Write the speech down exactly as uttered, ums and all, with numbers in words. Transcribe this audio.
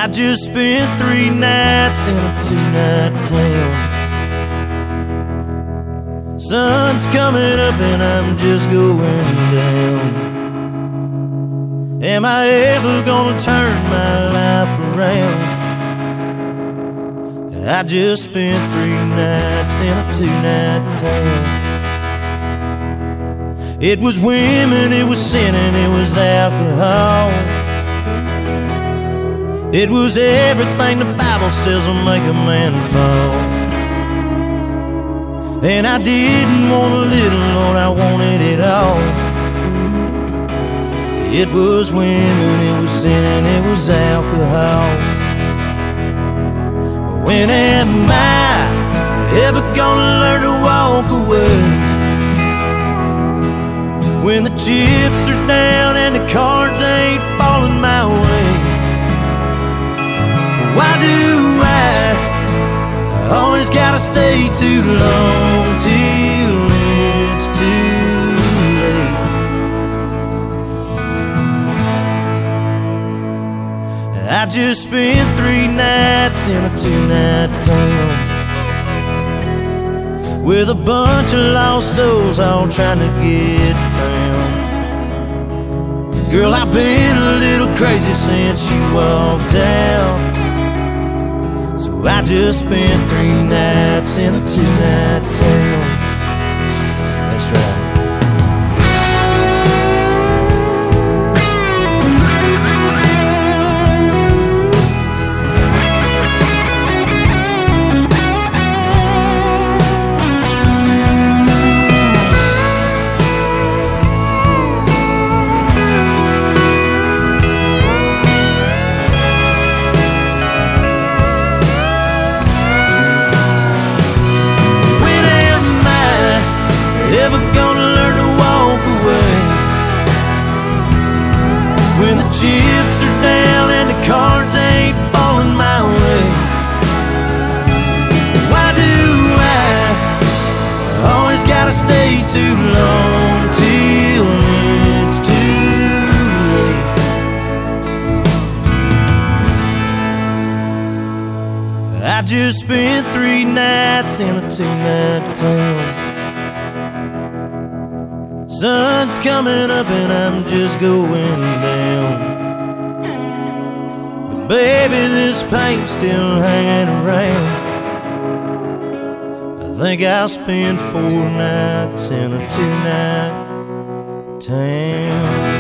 I just spent three nights in a two-night town. Sun's coming up and I'm just going down. Am I ever gonna turn my life around? I just spent three nights in a two-night town. It was women, it was sin, and it was alcohol. It was everything the Bible says will make a man fall. And I didn't want a little, Lord, I wanted it all. It was women, it was sin, and it was alcohol. When am I ever gonna learn to walk away? When the chips are down and the cards ain't falling my way. Why do I always gotta stay too long till it's too late? I just spent three nights in a two-night town with a bunch of lost souls all trying to get found. Girl, I've been a little crazy since you walked out. So I just spent three nights in a two-night town. That's right. Ever gonna learn to walk away? When the chips are down and the cards ain't falling my way. Why do I always gotta stay too long till it's too late? I just spent three nights in a two-night town. Sun's coming up and I'm just going down. But baby, this pain's still hanging around. I think I'll spend four nights in a two-night town.